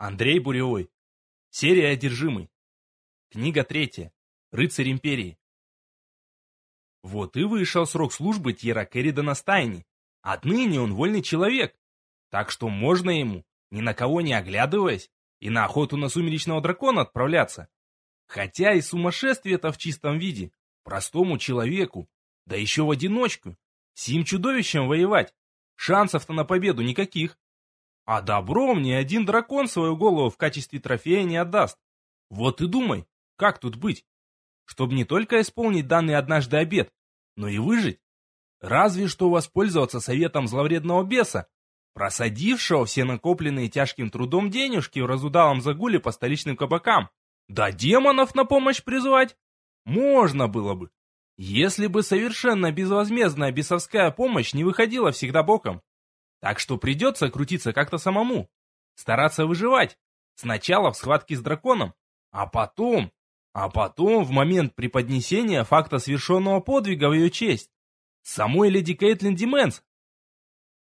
Андрей Буревой. Серия «Одержимый». Книга 3. Рыцарь Империи. Вот и вышел срок службы Тьера Керридана Стайни. Отныне он вольный человек. Так что можно ему, ни на кого не оглядываясь, и на охоту на сумеречного дракона отправляться. Хотя и сумасшествие-то в чистом виде. Простому человеку, да еще в одиночку, с сим чудовищем воевать. Шансов-то на победу никаких. А добром ни один дракон свою голову в качестве трофея не отдаст. Вот и думай, как тут быть? Чтобы не только исполнить данный однажды обет, но и выжить. Разве что воспользоваться советом зловредного беса, просадившего все накопленные тяжким трудом денежки в разудалом загуле по столичным кабакам. Да демонов на помощь призвать? Можно было бы, если бы совершенно безвозмездная бесовская помощь не выходила всегда боком. Так что придется крутиться как-то самому, стараться выживать. Сначала в схватке с драконом, а потом в момент преподнесения факта совершенного подвига в ее честь. Самой леди Кейтлин Дименс